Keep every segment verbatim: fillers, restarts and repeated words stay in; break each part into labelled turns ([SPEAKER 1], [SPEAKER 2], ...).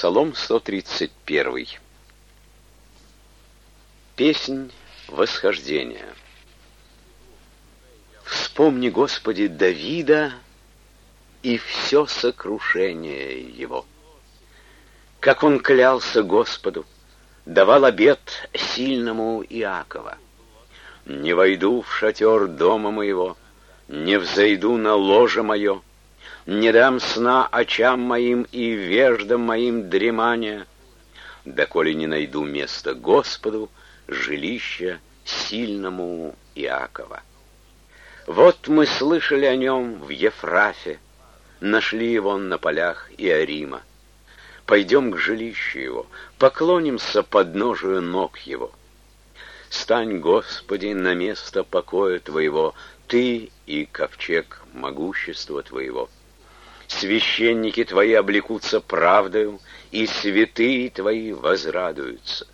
[SPEAKER 1] Псалом сто тридцать один. Песнь восхождения. Вспомни, Господи, Давида и все сокрушение его. Как он клялся Господу, давал обет сильному Иакова: «Не войду в шатер дома моего, не взойду на ложе мое, не дам сна очам моим и веждам моим дремания, доколе не найду место Господу, жилища сильному Иакова». Вот мы слышали о нем в Ефрафе, нашли его на полях Иорима. Пойдем к жилищу его, поклонимся подножию ног его. Стань, Господи, на место покоя Твоего, Ты и ковчег могущества Твоего. Священники Твои облекутся правдою, и святые Твои возрадуются.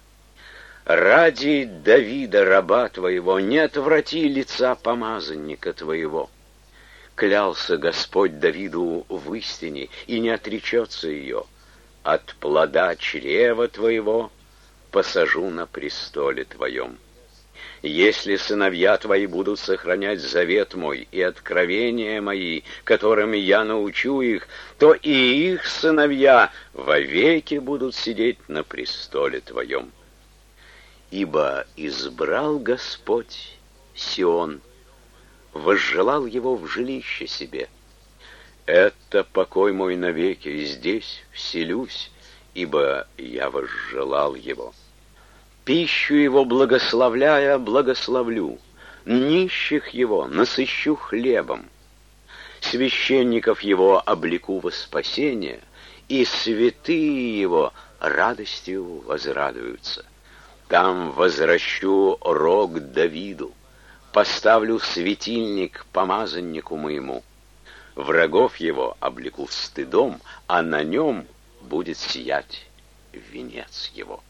[SPEAKER 1] Ради Давида, раба Твоего, не отврати лица помазанника Твоего. Клялся Господь Давиду в истине, и не отречется ее. От плода чрева Твоего посажу на престоле Твоем. Если сыновья Твои будут сохранять завет мой и откровения мои, которыми я научу их, то и их сыновья вовеки будут сидеть на престоле Твоем. Ибо избрал Господь Сион, возжелал его в жилище себе. Это покой мой навеки, и здесь вселюсь, ибо я возжелал его. Пищу его благословляя, благословлю, нищих его насыщу хлебом, священников его облеку во спасение, и святые его радостью возрадуются. Там возвращу рог Давиду, поставлю светильник помазаннику моему. Врагов его облеку стыдом, а на нем будет сиять венец его.